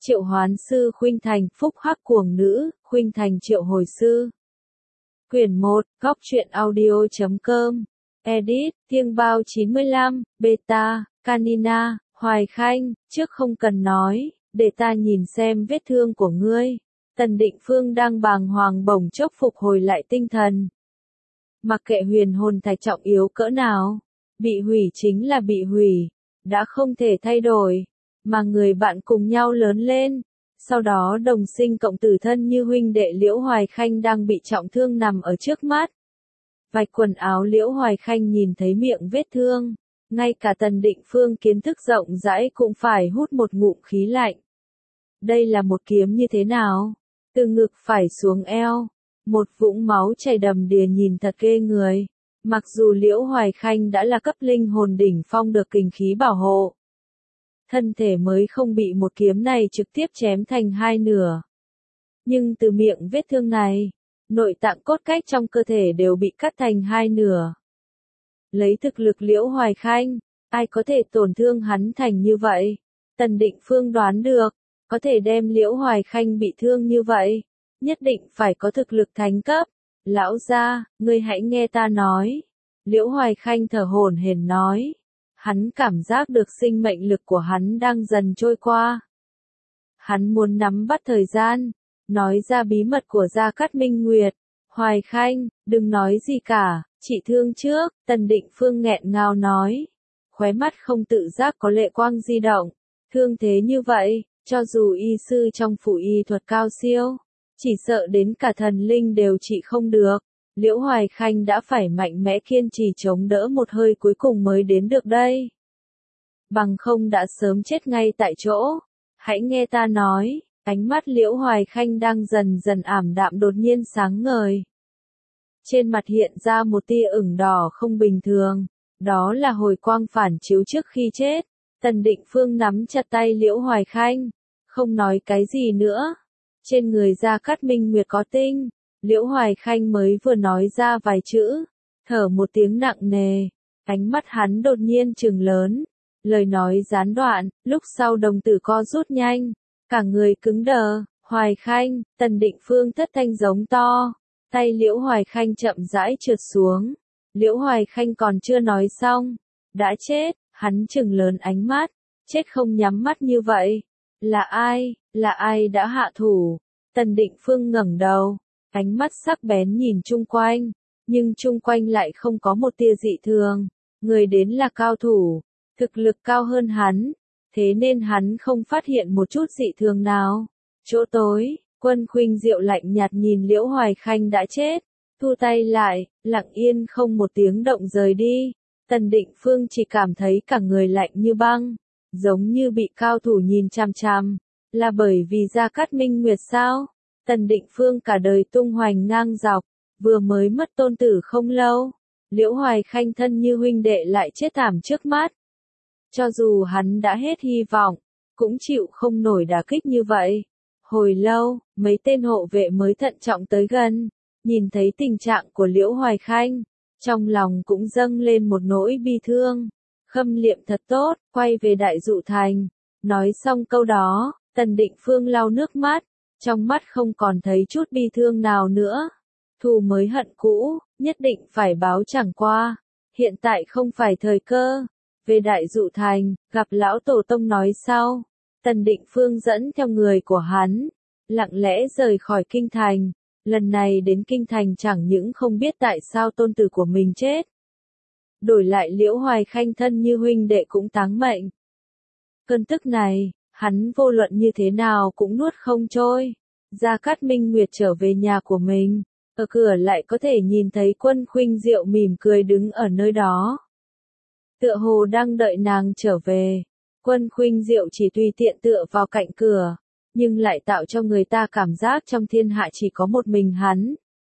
Triệu hoán sư khuynh thành, phúc hắc cuồng nữ, khuynh thành triệu hồi sư. Quyển 1, góc truyện audio.com. Edit, Thiêng Bao 95, Beta, Canina, Hoài Khanh, trước không cần nói, để ta nhìn xem vết thương của ngươi. Tần Định Phương đang bàng hoàng bỗng chốc phục hồi lại tinh thần. Mặc kệ huyền hồn thạch trọng yếu cỡ nào, bị hủy chính là bị hủy, đã không thể thay đổi, mà người bạn cùng nhau lớn lên, sau đó đồng sinh cộng tử thân như huynh đệ Liễu Hoài Khanh đang bị trọng thương nằm ở trước mắt. Vạch quần áo Liễu Hoài Khanh nhìn thấy miệng vết thương, ngay cả Tần Định Phương kiến thức rộng rãi cũng phải hút một ngụm khí lạnh. Đây là một kiếm như thế nào? Từ ngực phải xuống eo, một vũng máu chảy đầm đìa nhìn thật ghê người. Mặc dù Liễu Hoài Khanh đã là cấp linh hồn đỉnh phong được kình khí bảo hộ, thân thể mới không bị một kiếm này trực tiếp chém thành hai nửa. Nhưng từ miệng vết thương này, nội tạng cốt cách trong cơ thể đều bị cắt thành hai nửa. Lấy thực lực Liễu Hoài Khanh, ai có thể tổn thương hắn thành như vậy? Tần Định Phương đoán được, có thể đem Liễu Hoài Khanh bị thương như vậy, nhất định phải có thực lực thánh cấp. Lão gia, ngươi hãy nghe ta nói. Liễu Hoài Khanh thở hổn hển nói. Hắn cảm giác được sinh mệnh lực của hắn đang dần trôi qua. Hắn muốn nắm bắt thời gian, nói ra bí mật của Gia Cát Minh Nguyệt. Hoài Khanh, đừng nói gì cả, chị thương trước, Tần Định Phương nghẹn ngào nói. Khóe mắt không tự giác có lệ quang di động. Thương thế như vậy, cho dù y sư trong phủ y thuật cao siêu, chỉ sợ đến cả thần linh đều trị không được. Liễu Hoài Khanh đã phải mạnh mẽ kiên trì chống đỡ một hơi cuối cùng mới đến được đây. Bằng không đã sớm chết ngay tại chỗ. Hãy nghe ta nói, ánh mắt Liễu Hoài Khanh đang dần dần ảm đạm đột nhiên sáng ngời. Trên mặt hiện ra một tia ửng đỏ không bình thường, đó là hồi quang phản chiếu trước khi chết. Tần Định Phương nắm chặt tay Liễu Hoài Khanh, không nói cái gì nữa. Trên người Gia Cát Minh Nguyệt có tinh. Liễu Hoài Khanh mới vừa nói ra vài chữ, thở một tiếng nặng nề, ánh mắt hắn đột nhiên trừng lớn, lời nói gián đoạn, lúc sau đồng tử co rút nhanh, cả người cứng đờ. Hoài Khanh, Tần Định Phương thất thanh giống to, tay Liễu Hoài Khanh chậm rãi trượt xuống. Liễu Hoài Khanh còn chưa nói xong, đã chết. Hắn trừng lớn ánh mắt, chết không nhắm mắt như vậy. Là ai đã hạ thủ? Tần Định Phương ngẩng đầu, ánh mắt sắc bén nhìn chung quanh, nhưng chung quanh lại không có một tia dị thường. Người đến là cao thủ, thực lực cao hơn hắn, thế nên hắn không phát hiện một chút dị thường nào. Chỗ tối, Quân Khuynh Diệu lạnh nhạt nhìn Liễu Hoài Khanh đã chết, thu tay lại, lặng yên không một tiếng động rời đi. Tần Định Phương chỉ cảm thấy cả người lạnh như băng, giống như bị cao thủ nhìn chằm chằm. Là bởi vì Gia Cát Minh Nguyệt sao? Tần Định Phương cả đời tung hoành ngang dọc, vừa mới mất tôn tử không lâu. Liễu Hoài Khanh thân như huynh đệ lại chết thảm trước mắt. Cho dù hắn đã hết hy vọng, cũng chịu không nổi đả kích như vậy. Hồi lâu, mấy tên hộ vệ mới thận trọng tới gần, nhìn thấy tình trạng của Liễu Hoài Khanh, trong lòng cũng dâng lên một nỗi bi thương. Khâm liệm thật tốt, quay về Đại Dụ Thành. Nói xong câu đó, Tần Định Phương lau nước mắt, trong mắt không còn thấy chút bi thương nào nữa. Thù mới hận cũ, nhất định phải báo chẳng qua. Hiện tại không phải thời cơ. Về Đại Dụ Thành, gặp lão tổ tông nói sau. Tần Định Phương dẫn theo người của hắn, lặng lẽ rời khỏi kinh thành. Lần này đến kinh thành chẳng những không biết tại sao tôn tử của mình chết, đổi lại Liễu Hoài Khanh thân như huynh đệ cũng táng mệnh. Cơn tức này, hắn vô luận như thế nào cũng nuốt không trôi. Gia Cát Minh Nguyệt trở về nhà của mình, ở cửa lại có thể nhìn thấy Quân Khuynh Diệu mỉm cười đứng ở nơi đó. Tựa hồ đang đợi nàng trở về. Quân Khuynh Diệu chỉ tùy tiện tựa vào cạnh cửa, nhưng lại tạo cho người ta cảm giác trong thiên hạ chỉ có một mình hắn.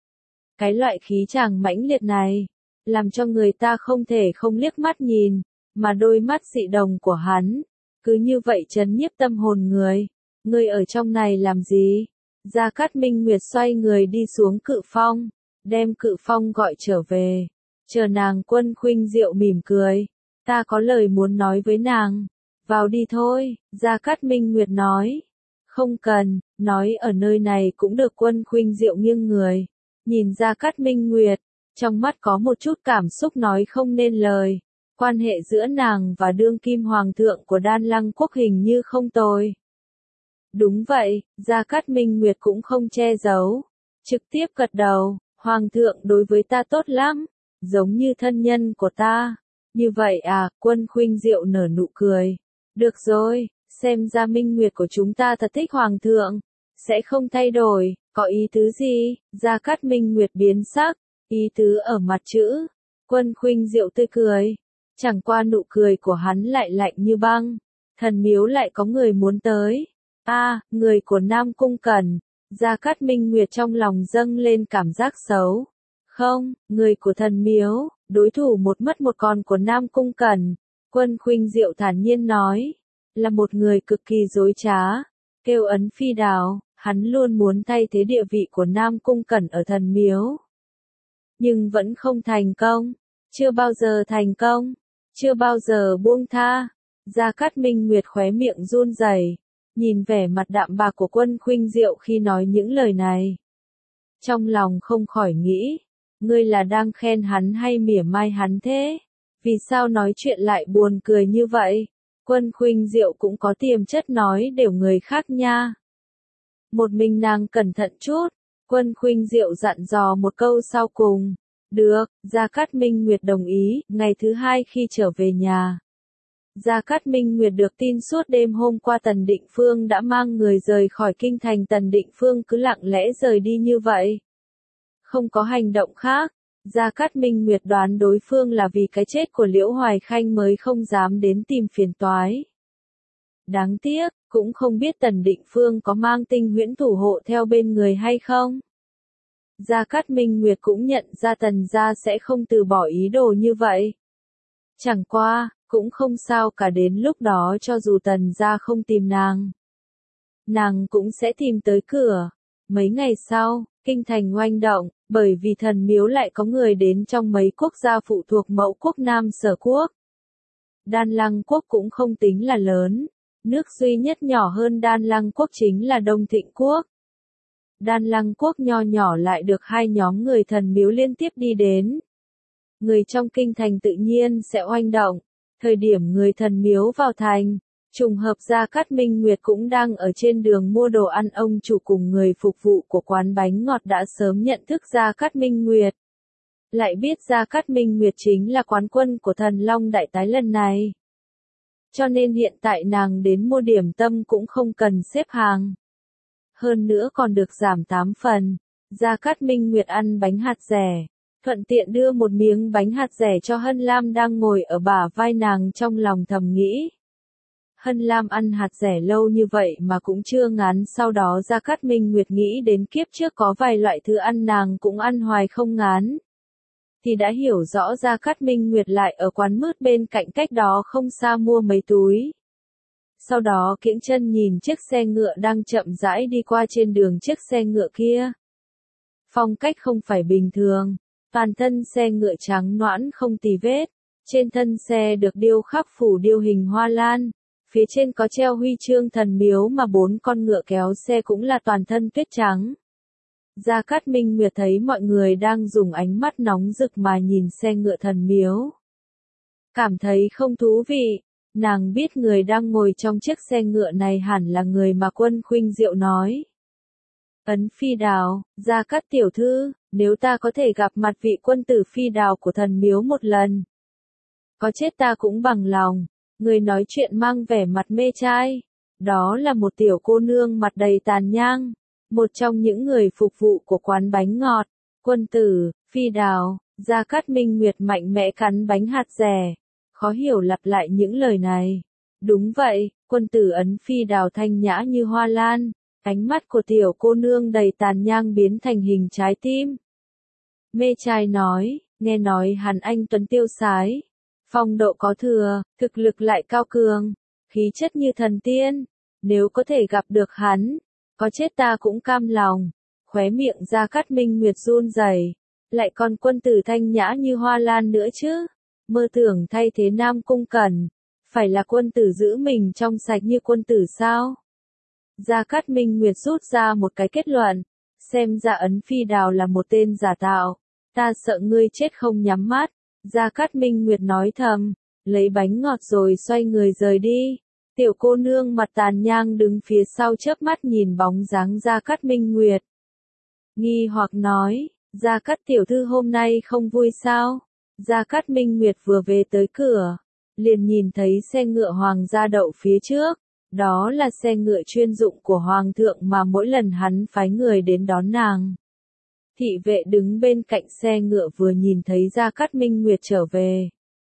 Cái loại khí chàng mãnh liệt này, làm cho người ta không thể không liếc mắt nhìn, mà đôi mắt dị đồng của hắn, cứ như vậy trấn nhiếp tâm hồn người. Ngươi ở trong này làm gì? Gia Cát Minh Nguyệt xoay người đi xuống Cự Phong, đem Cự Phong gọi trở về. Chờ nàng. Quân Khuynh Diệu mỉm cười, ta có lời muốn nói với nàng. Vào đi thôi, Gia Cát Minh Nguyệt nói. Không cần, nói ở nơi này cũng được. Quân Khuynh Diệu nghiêng người, nhìn Gia Cát Minh Nguyệt, trong mắt có một chút cảm xúc nói không nên lời. Quan hệ giữa nàng và đương kim hoàng thượng của Đan Lăng quốc hình như không tồi. Đúng vậy, Gia Cát Minh Nguyệt cũng không che giấu, trực tiếp gật đầu, hoàng thượng đối với ta tốt lắm, giống như thân nhân của ta. Như vậy à, Quân Khuynh Diệu nở nụ cười. Được rồi, xem ra Minh Nguyệt của chúng ta thật thích hoàng thượng, sẽ không thay đổi, có ý tứ gì? Gia Cát Minh Nguyệt biến sắc, ý tứ ở mặt chữ. Quân Khuynh Diệu tươi cười, chẳng qua nụ cười của hắn lại lạnh như băng. Thần miếu lại có người muốn tới. Người của Nam Cung Cẩn. Gia Cát Minh Nguyệt trong lòng dâng lên cảm giác xấu. Không, người của thần miếu, đối thủ một mất một còn của Nam Cung Cẩn. Quân Khuynh Diệu thản nhiên nói, là một người cực kỳ dối trá. Kêu Ấn Phi Đào, hắn luôn muốn thay thế địa vị của Nam Cung Cẩn ở thần miếu. Nhưng vẫn không thành công, chưa bao giờ thành công, chưa bao giờ buông tha. Gia Cát Minh Nguyệt khóe miệng run rẩy, nhìn vẻ mặt đạm bạc của Quân Khuynh Diệu khi nói những lời này. Trong lòng không khỏi nghĩ, ngươi là đang khen hắn hay mỉa mai hắn thế? Vì sao nói chuyện lại buồn cười như vậy? Quân Khuynh Diệu cũng có tiềm chất nói đều người khác nha. Một mình nàng cẩn thận chút, Quân Khuynh Diệu dặn dò một câu sau cùng. Được, Gia Cát Minh Nguyệt đồng ý. Ngày thứ hai khi trở về nhà, Gia Cát Minh Nguyệt được tin suốt đêm hôm qua Tần Định Phương đã mang người rời khỏi kinh thành. Tần Định Phương cứ lặng lẽ rời đi như vậy, không có hành động khác. Gia Cát Minh Nguyệt đoán đối phương là vì cái chết của Liễu Hoài Khanh mới không dám đến tìm phiền toái. Đáng tiếc, cũng không biết Tần Định Phương có mang Tinh Huyễn thủ hộ theo bên người hay không. Gia Cát Minh Nguyệt cũng nhận ra Tần gia sẽ không từ bỏ ý đồ như vậy. Chẳng qua, cũng không sao cả, đến lúc đó cho dù Tần gia không tìm nàng cũng sẽ tìm tới cửa. Mấy ngày sau, kinh thành oanh động, bởi vì thần miếu lại có người đến trong mấy quốc gia phụ thuộc Mậu quốc Nam Sở quốc. Đan Lăng quốc cũng không tính là lớn, nước duy nhất nhỏ hơn Đan Lăng quốc chính là Đông Thịnh quốc. Đan Lăng quốc nho nhỏ lại được hai nhóm người thần miếu liên tiếp đi đến. Người trong kinh thành tự nhiên sẽ oanh động. Thời điểm người thần miếu vào thành, trùng hợp Gia Cát Minh Nguyệt cũng đang ở trên đường mua đồ ăn. Ông chủ cùng người phục vụ của quán bánh ngọt đã sớm nhận thức Gia Cát Minh Nguyệt. Lại biết Gia Cát Minh Nguyệt chính là quán quân của Thần Long Đại Tái lần này. Cho nên hiện tại nàng đến mua điểm tâm cũng không cần xếp hàng. Hơn nữa còn được giảm 8 phần. Gia Cát Minh Nguyệt ăn bánh hạt dẻ, thuận tiện đưa một miếng bánh hạt dẻ cho Hân Lam đang ngồi ở bả vai nàng, trong lòng thầm nghĩ. Hân Lam ăn hạt dẻ lâu như vậy mà cũng chưa ngán. Sau đó Gia Cát Minh Nguyệt nghĩ đến kiếp trước có vài loại thứ ăn nàng cũng ăn hoài không ngán. Thì đã hiểu rõ Gia Cát Minh Nguyệt lại ở quán mứt bên cạnh cách đó không xa mua mấy túi. Sau đó kiễng chân nhìn chiếc xe ngựa đang chậm rãi đi qua trên đường. Chiếc xe ngựa kia, phong cách không phải bình thường. Toàn thân xe ngựa trắng nõn không tì vết. Trên thân xe được điêu khắc phủ điêu hình hoa lan. Phía trên có treo huy chương thần miếu mà 4 con ngựa kéo xe cũng là toàn thân tuyết trắng. Gia Cát Minh Nguyệt thấy mọi người đang dùng ánh mắt nóng rực mà nhìn xe ngựa thần miếu. Cảm thấy không thú vị. Nàng biết người đang ngồi trong chiếc xe ngựa này hẳn là người mà Quân Khuynh Diệu nói. Ấn Phi Đào, Gia Cát tiểu thư, nếu ta có thể gặp mặt vị quân tử Phi Đào của thần miếu một lần, có chết ta cũng bằng lòng. Người nói chuyện mang vẻ mặt mê trai. Đó là một tiểu cô nương mặt đầy tàn nhang, một trong những người phục vụ của quán bánh ngọt. Quân tử Phi Đào. Gia Cát Minh Nguyệt mạnh mẽ cắn bánh hạt dẻ, khó hiểu lặp lại những lời này. Đúng vậy, quân tử Ấn Phi Đào thanh nhã như hoa lan. Ánh mắt của tiểu cô nương đầy tàn nhang biến thành hình trái tim. Mê trai nói, nghe nói hắn anh tuấn tiêu sái, phong độ có thừa, thực lực lại cao cường, khí chất như thần tiên. Nếu có thể gặp được hắn, có chết ta cũng cam lòng. Khóe miệng Gia Cát Minh Nguyệt run rẩy, lại còn quân tử thanh nhã như hoa lan nữa chứ. Mơ tưởng thay thế Nam Cung Cẩn, phải là quân tử giữ mình trong sạch như quân tử sao? Gia Cát Minh Nguyệt rút ra một cái kết luận. Xem ra Ấn Phi Đào là một tên giả tạo. Ta sợ ngươi chết không nhắm mắt. Gia Cát Minh Nguyệt nói thầm, lấy bánh ngọt rồi xoay người rời đi. Tiểu cô nương mặt tàn nhang đứng phía sau chớp mắt nhìn bóng dáng Gia Cát Minh Nguyệt. Nghi hoặc nói, Gia Cát tiểu thư hôm nay không vui sao? Gia Cát Minh Nguyệt vừa về tới cửa, liền nhìn thấy xe ngựa hoàng gia đậu phía trước. Đó là xe ngựa chuyên dụng của hoàng thượng mà mỗi lần hắn phái người đến đón nàng. Thị vệ đứng bên cạnh xe ngựa vừa nhìn thấy Gia Cát Minh Nguyệt trở về,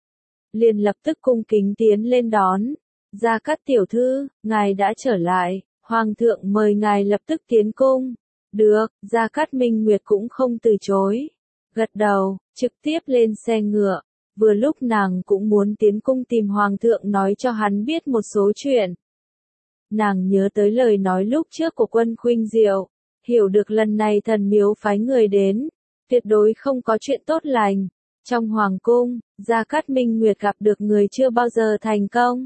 liền lập tức cung kính tiến lên đón. Gia Cát tiểu thư, ngài đã trở lại, hoàng thượng mời ngài lập tức tiến cung. Được, Gia Cát Minh Nguyệt cũng không từ chối. Gật đầu, trực tiếp lên xe ngựa. Vừa lúc nàng cũng muốn tiến cung tìm hoàng thượng nói cho hắn biết một số chuyện. Nàng nhớ tới lời nói lúc trước của Quân Khuynh Diệu, hiểu được lần này thần miếu phái người đến, tuyệt đối không có chuyện tốt lành. Trong hoàng cung, Gia Cát Minh Nguyệt gặp được người chưa bao giờ thành công,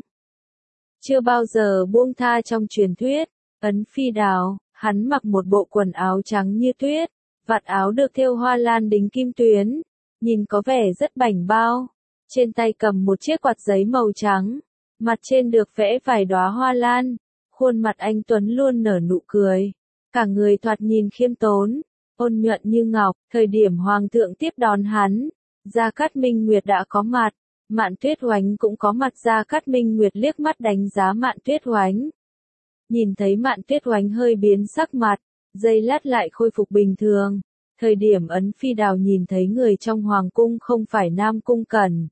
chưa bao giờ buông tha trong truyền thuyết, Ấn Phi Đào. Hắn mặc một bộ quần áo trắng như tuyết, vạt áo được thêu hoa lan đính kim tuyến, nhìn có vẻ rất bảnh bao. Trên tay cầm một chiếc quạt giấy màu trắng, mặt trên được vẽ vài đóa hoa lan, khuôn mặt anh tuấn luôn nở nụ cười, cả người thoạt nhìn khiêm tốn, ôn nhuận như ngọc. Thời điểm hoàng thượng tiếp đón hắn, Gia Cát Minh Nguyệt đã có mặt, Mạn Tuyết Oánh cũng có mặt. Gia Cát Minh Nguyệt liếc mắt đánh giá Mạn Tuyết Oánh. Nhìn thấy Mạn Tuyết Oánh hơi biến sắc mặt, giây lát lại khôi phục bình thường. Thời điểm Ấn Phi Đào nhìn thấy người trong hoàng cung không phải Nam Cung Cẩn,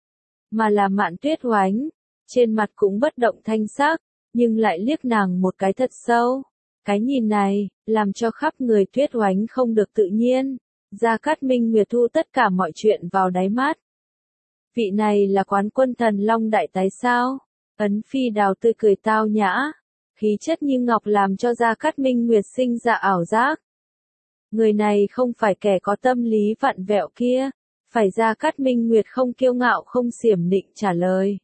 mà là Mạn Tuyết Oánh, trên mặt cũng bất động thanh sắc, nhưng lại liếc nàng một cái thật sâu. Cái nhìn này, làm cho khắp người Tuyết Oánh không được tự nhiên. Gia Cát Minh Nguyệt thu tất cả mọi chuyện vào đáy mắt. Vị này là quán quân thần Long Đại Tái sao? Ấn Phi Đào tươi cười tao nhã, khí chất như ngọc làm cho Gia Cát Minh Nguyệt sinh ra ảo giác. Người này không phải kẻ có tâm lý vặn vẹo kia. Phải. Gia Cát Minh Nguyệt không kiêu ngạo không xiểm nịnh trả lời.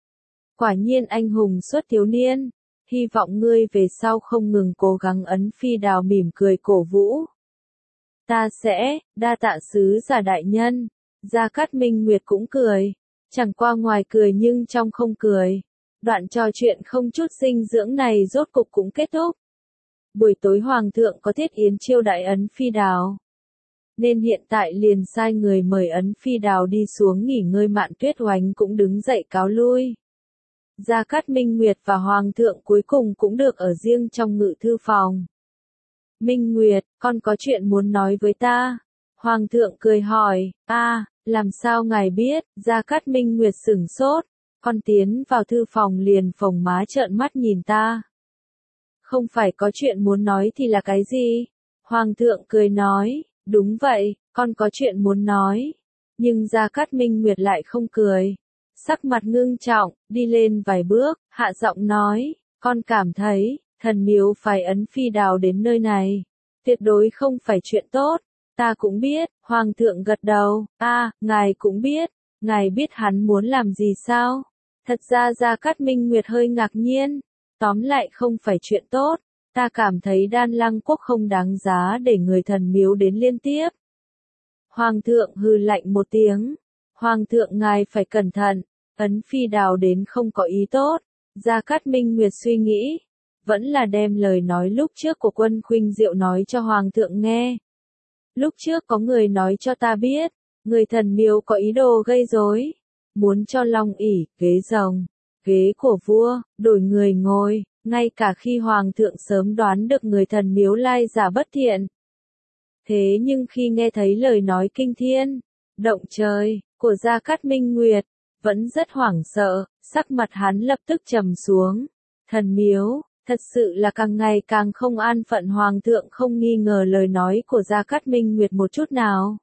Quả nhiên anh hùng xuất thiếu niên, hy vọng ngươi về sau không ngừng cố gắng. Ấn Phi Đào mỉm cười cổ vũ. Ta sẽ, đa tạ sứ giả đại nhân. Gia Cát Minh Nguyệt cũng cười, chẳng qua ngoài cười nhưng trong không cười. Đoạn trò chuyện không chút dinh dưỡng này rốt cục cũng kết thúc. Buổi tối hoàng thượng có thiết yến chiêu đãi Ấn Phi Đào, nên hiện tại liền sai người mời Ấn Phi Đào đi xuống nghỉ ngơi. Mạn Tuyết Oánh cũng đứng dậy cáo lui. Gia Cát Minh Nguyệt và hoàng thượng cuối cùng cũng được ở riêng trong ngự thư phòng. Minh Nguyệt, con có chuyện muốn nói với ta. Hoàng thượng cười hỏi, làm sao ngài biết? Gia Cát Minh Nguyệt sửng sốt. Con tiến vào thư phòng liền phồng má trợn mắt nhìn ta. Không phải có chuyện muốn nói thì là cái gì? Hoàng thượng cười nói, đúng vậy, con có chuyện muốn nói. Nhưng Gia Cát Minh Nguyệt lại không cười. Sắc mặt ngưng trọng, đi lên vài bước, hạ giọng nói, con cảm thấy, thần miếu phái Ấn Phi Đào đến nơi này, tuyệt đối không phải chuyện tốt. Ta cũng biết. Hoàng thượng gật đầu, ngài cũng biết. Ngài biết hắn muốn làm gì sao? Thật ra Gia Cát Minh Nguyệt hơi ngạc nhiên. Tóm lại không phải chuyện tốt. Ta cảm thấy Đan Lăng Quốc không đáng giá để người thần miếu đến liên tiếp. Hoàng thượng hừ lạnh một tiếng. Hoàng thượng ngài phải cẩn thận. Ấn Phi Đào đến không có ý tốt. Gia Cát Minh Nguyệt suy nghĩ, vẫn là đem lời nói lúc trước của Quân Khuynh Diệu nói cho hoàng thượng nghe. Lúc trước có người nói cho ta biết, người thần miếu có ý đồ gây rối, muốn cho long ỷ, ghế rồng, ghế của vua, đổi người ngồi, ngay cả khi hoàng thượng sớm đoán được người thần miếu lai giả bất thiện. Thế nhưng khi nghe thấy lời nói kinh thiên, động trời, của Gia Cát Minh Nguyệt, vẫn rất hoảng sợ, sắc mặt hắn lập tức trầm xuống. Thần miếu, thật sự là càng ngày càng không an phận. Hoàng thượng không nghi ngờ lời nói của Gia Cát Minh Nguyệt một chút nào,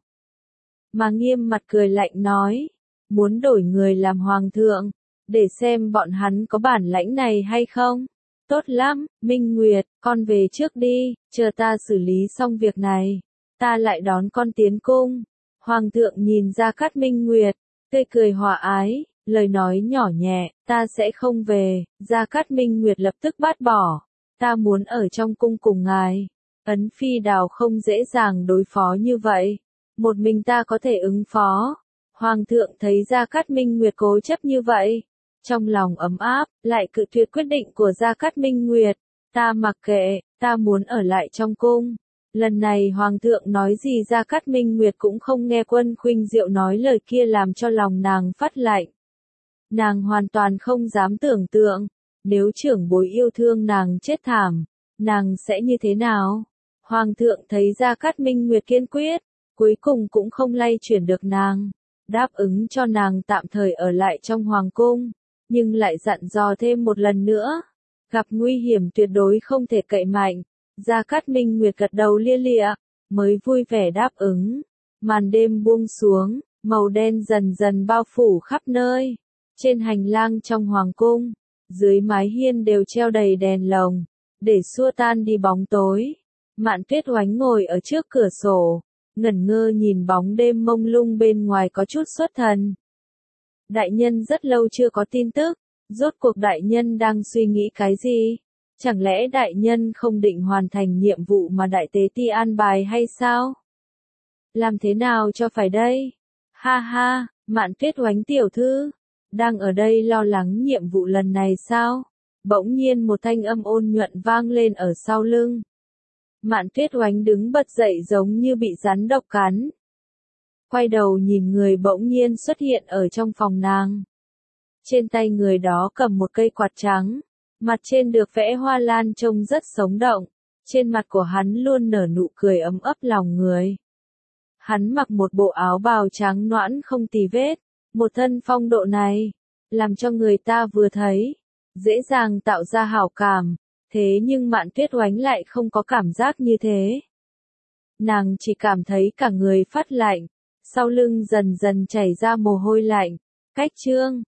mà nghiêm mặt cười lạnh nói, muốn đổi người làm hoàng thượng, để xem bọn hắn có bản lãnh này hay không. Tốt lắm, Minh Nguyệt, con về trước đi, chờ ta xử lý xong việc này, ta lại đón con tiến cung. Hoàng thượng nhìn Gia Cát Minh Nguyệt, tươi cười hòa ái, lời nói nhỏ nhẹ, ta sẽ không về. Gia Cát Minh Nguyệt lập tức bác bỏ, ta muốn ở trong cung cùng ngài. Ấn Phi Đào không dễ dàng đối phó như vậy. Một mình ta có thể ứng phó. Hoàng thượng thấy Gia Cát Minh Nguyệt cố chấp như vậy. Trong lòng ấm áp, lại cự tuyệt quyết định của Gia Cát Minh Nguyệt. Ta mặc kệ, ta muốn ở lại trong cung. Lần này Hoàng thượng nói gì Gia Cát Minh Nguyệt cũng không nghe Quân Khuynh Diệu nói lời kia làm cho lòng nàng phát lạnh. Nàng hoàn toàn không dám tưởng tượng, nếu trưởng bối yêu thương nàng chết thảm, nàng sẽ như thế nào? Hoàng thượng thấy Gia Cát Minh Nguyệt kiên quyết, cuối cùng cũng không lay chuyển được nàng, đáp ứng cho nàng tạm thời ở lại trong hoàng cung, nhưng lại dặn dò thêm một lần nữa, gặp nguy hiểm tuyệt đối không thể cậy mạnh. Gia Cát Minh Nguyệt gật đầu lia lịa, mới vui vẻ đáp ứng. Màn đêm buông xuống, màu đen dần dần bao phủ khắp nơi. Trên hành lang trong hoàng cung, dưới mái hiên đều treo đầy đèn lồng, để xua tan đi bóng tối. Mạn Tuyết Oánh ngồi ở trước cửa sổ, ngẩn ngơ nhìn bóng đêm mông lung bên ngoài có chút xuất thần. Đại nhân rất lâu chưa có tin tức, rốt cuộc đại nhân đang suy nghĩ cái gì? Chẳng lẽ đại nhân không định hoàn thành nhiệm vụ mà đại tế ti an bài hay sao? Làm thế nào cho phải đây? Ha ha, Mạn Tuyết Oánh tiểu thư, đang ở đây lo lắng nhiệm vụ lần này sao? Bỗng nhiên một thanh âm ôn nhuận vang lên ở sau lưng. Mạn Tuyết Oánh đứng bật dậy giống như bị rắn độc cắn. Quay đầu nhìn người bỗng nhiên xuất hiện ở trong phòng nàng. Trên tay người đó cầm một cây quạt trắng, mặt trên được vẽ hoa lan trông rất sống động, trên mặt của hắn luôn nở nụ cười ấm ấp lòng người. Hắn mặc một bộ áo bào trắng nõn không tì vết, một thân phong độ này, làm cho người ta vừa thấy, dễ dàng tạo ra hảo cảm, thế nhưng Mạn Tuyết Oánh lại không có cảm giác như thế. Nàng chỉ cảm thấy cả người phát lạnh, sau lưng dần dần chảy ra mồ hôi lạnh, cách chương.